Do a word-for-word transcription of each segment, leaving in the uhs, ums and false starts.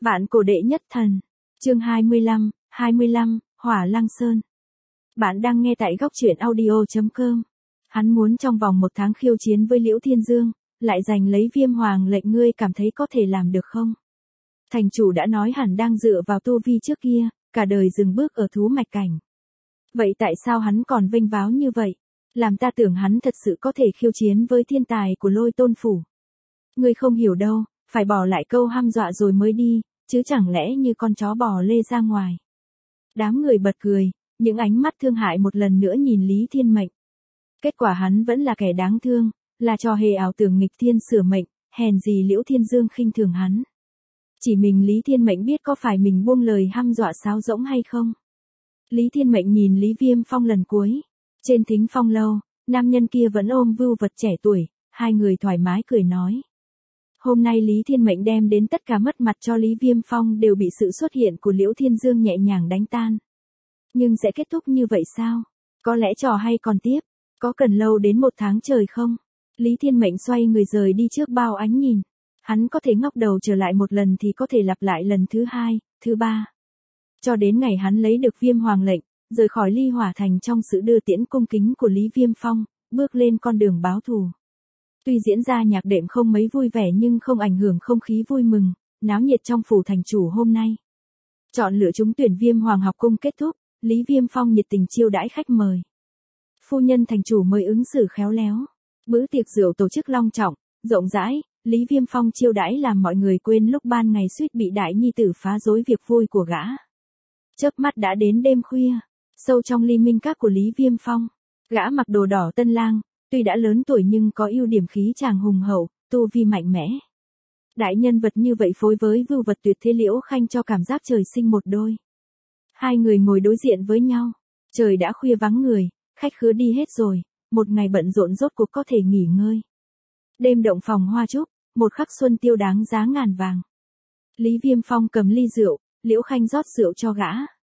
Vạn cổ đệ nhất thần. Chương hai mươi lăm, hai mươi lăm, Hỏa Lăng Sơn. Bạn đang nghe tại góc truyện audio chấm com. Hắn muốn trong vòng một tháng khiêu chiến với Liễu Thiên Dương, lại giành lấy Viêm Hoàng lệnh, ngươi cảm thấy có thể làm được không? Thành chủ đã nói hẳn đang dựa vào tu vi trước kia, cả đời dừng bước ở thú mạch cảnh. Vậy tại sao hắn còn vênh váo như vậy? Làm ta tưởng hắn thật sự có thể khiêu chiến với thiên tài của Lôi Tôn Phủ. Ngươi không hiểu đâu, phải bỏ lại câu hăm dọa rồi mới đi, chứ chẳng lẽ như con chó bò lê ra ngoài. Đám người bật cười, những ánh mắt thương hại một lần nữa nhìn Lý Thiên Mệnh. Kết quả hắn vẫn là kẻ đáng thương, là trò hề ảo tưởng nghịch thiên sửa mệnh, hèn gì Liễu Thiên Dương khinh thường hắn. Chỉ mình Lý Thiên Mệnh biết có phải mình buông lời hăm dọa sáo rỗng hay không. Lý Thiên Mệnh nhìn Lý Viêm Phong lần cuối. Trên thính phong lâu, nam nhân kia vẫn ôm vưu vật trẻ tuổi, hai người thoải mái cười nói. Hôm nay Lý Thiên Mệnh đem đến tất cả mất mặt cho Lý Viêm Phong đều bị sự xuất hiện của Liễu Thiên Dương nhẹ nhàng đánh tan. Nhưng sẽ kết thúc như vậy sao? Có lẽ trò hay còn tiếp, có cần lâu đến một tháng trời không? Lý Thiên Mệnh xoay người rời đi trước bao ánh nhìn. Hắn có thể ngóc đầu trở lại một lần thì có thể lặp lại lần thứ hai, thứ ba. Cho đến ngày hắn lấy được Viêm Hoàng lệnh, rời khỏi Ly Hỏa Thành trong sự đưa tiễn cung kính của Lý Viêm Phong, bước lên con đường báo thù. Tuy diễn ra nhạc đệm không mấy vui vẻ nhưng không ảnh hưởng không khí vui mừng, náo nhiệt trong phủ thành chủ hôm nay. Chọn lựa trúng tuyển Viêm Hoàng học cung kết thúc, Lý Viêm Phong nhiệt tình chiêu đãi khách mời. Phu nhân thành chủ mời ứng xử khéo léo. Bữa tiệc rượu tổ chức long trọng, rộng rãi, Lý Viêm Phong chiêu đãi làm mọi người quên lúc ban ngày suýt bị đại nhi tử phá rối việc vui của gã. Chớp mắt đã đến đêm khuya, sâu trong ly minh các của Lý Viêm Phong, gã mặc đồ đỏ tân lang, tuy đã lớn tuổi nhưng có ưu điểm khí chàng hùng hậu, tu vi mạnh mẽ. Đại nhân vật như vậy phối với vưu vật tuyệt thế Liễu Khanh cho cảm giác trời sinh một đôi. Hai người ngồi đối diện với nhau, trời đã khuya vắng người, khách khứa đi hết rồi, một ngày bận rộn rốt cuộc có thể nghỉ ngơi. Đêm động phòng hoa trúc, một khắc xuân tiêu đáng giá ngàn vàng. Lý Viêm Phong cầm ly rượu, Liễu Khanh rót rượu cho gã.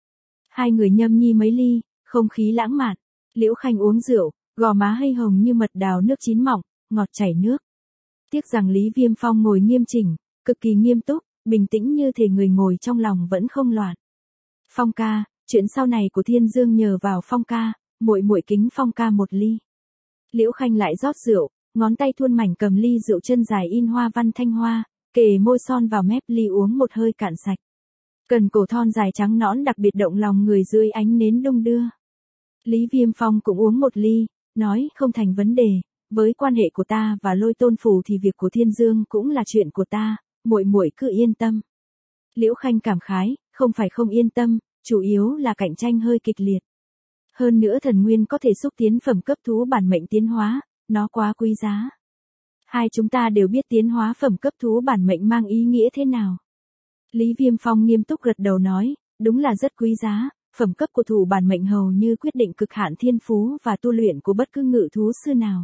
Hai người nhâm nhi mấy ly, không khí lãng mạn. Liễu Khanh uống rượu, gò má hây hồng như mật đào nước chín mọng, ngọt chảy nước. Tiếc rằng Lý Viêm Phong ngồi nghiêm chỉnh, cực kỳ nghiêm túc, bình tĩnh như thể người ngồi trong lòng vẫn không loạn. Phong ca, chuyện sau này của Thiên Dương nhờ vào Phong ca, muội muội kính Phong ca một ly. Liễu Khanh lại rót rượu, ngón tay thuôn mảnh cầm ly rượu chân dài in hoa văn thanh hoa, kề môi son vào mép ly uống một hơi cạn sạch. Cần cổ thon dài trắng nõn đặc biệt động lòng người dưới ánh nến đung đưa. Lý Viêm Phong cũng uống một ly, nói không thành vấn đề, với quan hệ của ta và Lôi Tôn Phủ thì việc của Thiên Dương cũng là chuyện của ta, muội muội cứ yên tâm. Liễu Khanh cảm khái, không phải không yên tâm, chủ yếu là cạnh tranh hơi kịch liệt. Hơn nữa thần nguyên có thể xúc tiến phẩm cấp thú bản mệnh tiến hóa, nó quá quý giá. Hai chúng ta đều biết tiến hóa phẩm cấp thú bản mệnh mang ý nghĩa thế nào. Lý Viêm Phong nghiêm túc gật đầu nói, đúng là rất quý giá, phẩm cấp của thủ bản mệnh hầu như quyết định cực hạn thiên phú và tu luyện của bất cứ ngự thú sư nào.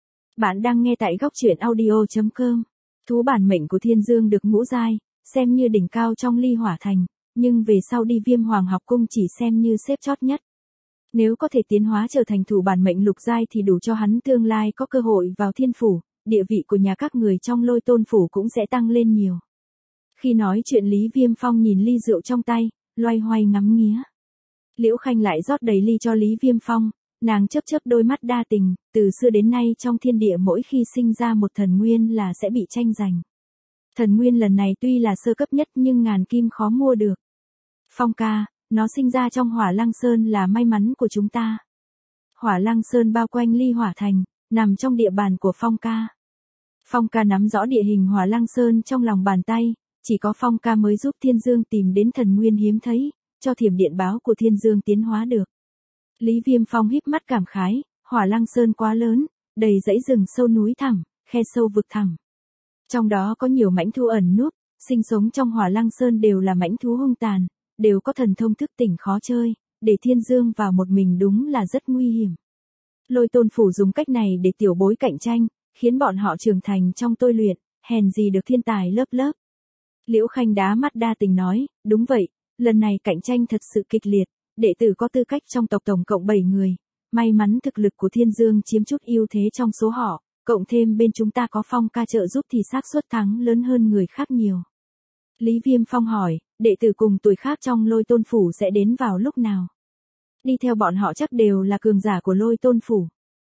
Bạn đang nghe tại góc truyện audio chấm com. Thú bản mệnh của Thiên Dương được ngũ giai, xem như đỉnh cao trong Ly Hỏa Thành, nhưng về sau đi Viêm Hoàng học cung chỉ xem như xếp chót nhất. Nếu có thể tiến hóa trở thành thủ bản mệnh lục giai thì đủ cho hắn tương lai có cơ hội vào thiên phủ, địa vị của nhà các người trong Lôi Tôn Phủ cũng sẽ tăng lên nhiều. Khi nói chuyện Lý Viêm Phong nhìn ly rượu trong tay, loay hoay ngắm nghía. Liễu Khanh lại rót đầy ly cho Lý Viêm Phong, nàng chớp chớp đôi mắt đa tình, từ xưa đến nay trong thiên địa mỗi khi sinh ra một thần nguyên là sẽ bị tranh giành. Thần nguyên lần này tuy là sơ cấp nhất nhưng ngàn kim khó mua được. Phong ca, nó sinh ra trong Hỏa Lăng Sơn là may mắn của chúng ta. Hỏa Lăng Sơn bao quanh Ly Hỏa Thành, nằm trong địa bàn của Phong ca. Phong ca nắm rõ địa hình Hỏa Lăng Sơn trong lòng bàn tay, chỉ có Phong ca mới giúp Thiên Dương tìm đến thần nguyên hiếm thấy, cho thiểm điện báo của Thiên Dương tiến hóa được. Lý Viêm Phong híp mắt cảm khái, Hỏa Lăng Sơn quá lớn, đầy dãy rừng sâu núi thẳm, khe sâu vực thẳm. Trong đó có nhiều mãnh thú ẩn núp, sinh sống trong Hỏa Lăng Sơn đều là mãnh thú hung tàn, đều có thần thông thức tỉnh khó chơi, để Thiên Dương vào một mình đúng là rất nguy hiểm. Lôi Tôn Phủ dùng cách này để tiểu bối cạnh tranh, khiến bọn họ trưởng thành trong tôi luyện, hèn gì được thiên tài lớp lớp. Liễu Khanh đá mắt đa tình nói, đúng vậy, lần này cạnh tranh thật sự kịch liệt, đệ tử có tư cách trong tộc tổng cộng bảy người, may mắn thực lực của Thiên Dương chiếm chút ưu thế trong số họ, cộng thêm bên chúng ta có Phong ca trợ giúp thì xác suất thắng lớn hơn người khác nhiều. Lý Viêm Phong hỏi, đệ tử cùng tuổi khác trong Lôi Tôn Phủ sẽ đến vào lúc nào? Đi theo bọn họ chắc đều là cường giả của Lôi Tôn Phủ.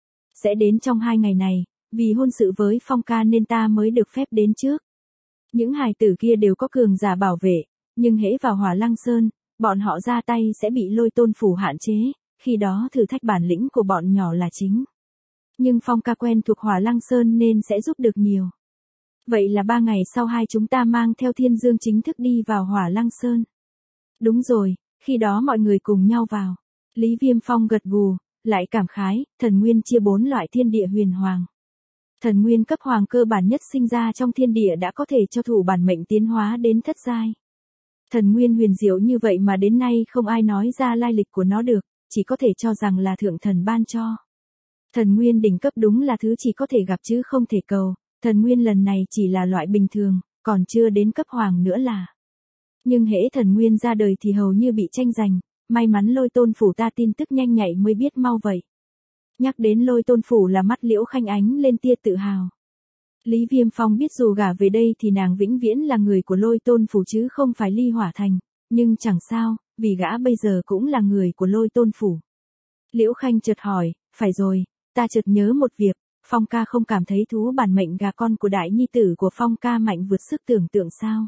Sẽ đến trong hai ngày này, vì hôn sự với Phong ca nên ta mới được phép đến trước. Những hài tử kia đều có cường giả bảo vệ, nhưng hễ vào Hỏa Lăng Sơn, bọn họ ra tay sẽ bị Lôi Tôn Phủ hạn chế, khi đó thử thách bản lĩnh của bọn nhỏ là chính. Nhưng Phong ca quen thuộc Hỏa Lăng Sơn nên sẽ giúp được nhiều. Vậy là ba ngày sau hai chúng ta mang theo Thiên Dương chính thức đi vào Hỏa Lăng Sơn. Đúng rồi, khi đó mọi người cùng nhau vào. Lý Viêm Phong gật gù, lại cảm khái, thần nguyên chia bốn loại thiên địa huyền hoàng. Thần nguyên cấp hoàng cơ bản nhất sinh ra trong thiên địa đã có thể cho thủ bản mệnh tiến hóa đến thất giai. Thần nguyên huyền diệu như vậy mà đến nay không ai nói ra lai lịch của nó được, chỉ có thể cho rằng là thượng thần ban cho. Thần nguyên đỉnh cấp đúng là thứ chỉ có thể gặp chứ không thể cầu, thần nguyên lần này chỉ là loại bình thường, còn chưa đến cấp hoàng nữa là. Nhưng hễ thần nguyên ra đời thì hầu như bị tranh giành, may mắn Lôi Tôn Phủ ta tin tức nhanh nhạy mới biết mau vậy. Nhắc đến Lôi Tôn Phủ là mắt Liễu Khanh ánh lên tia tự hào. Lý Viêm Phong biết dù gả về đây thì nàng vĩnh viễn là người của Lôi Tôn Phủ chứ không phải Ly Hỏa Thành, nhưng chẳng sao, vì gã bây giờ cũng là người của Lôi Tôn Phủ. Liễu Khanh chợt hỏi, phải rồi, ta chợt nhớ một việc, Phong ca không cảm thấy thú bản mệnh gà con của đại nhi tử của Phong ca mạnh vượt sức tưởng tượng sao?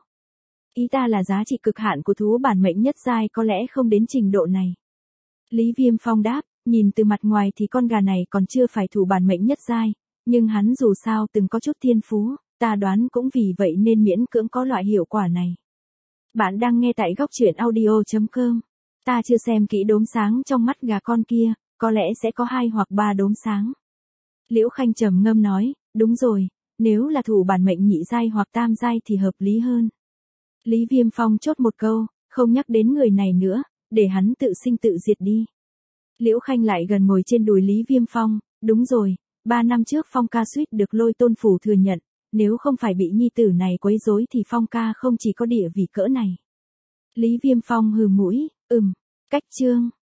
Ý ta là giá trị cực hạn của thú bản mệnh nhất giai có lẽ không đến trình độ này. Lý Viêm Phong đáp, nhìn từ mặt ngoài thì con gà này còn chưa phải thủ bản mệnh nhất giai, nhưng hắn dù sao từng có chút thiên phú, ta đoán cũng vì vậy nên miễn cưỡng có loại hiệu quả này. Bạn đang nghe tại góc truyện audio chấm com. Ta chưa xem kỹ đốm sáng trong mắt gà con kia, có lẽ sẽ có hai hoặc ba đốm sáng. Liễu Khanh trầm ngâm nói, đúng rồi, nếu là thủ bản mệnh nhị giai hoặc tam giai thì hợp lý hơn. Lý Viêm Phong chốt một câu, không nhắc đến người này nữa, để hắn tự sinh tự diệt đi. Liễu Khanh lại gần ngồi trên đùi Lý Viêm Phong, đúng rồi, ba năm trước Phong ca suýt được Lôi Tôn Phủ thừa nhận, nếu không phải bị nhi tử này quấy rối thì Phong ca không chỉ có địa vị cỡ này. Lý Viêm Phong hừ mũi, ừm, cách chương.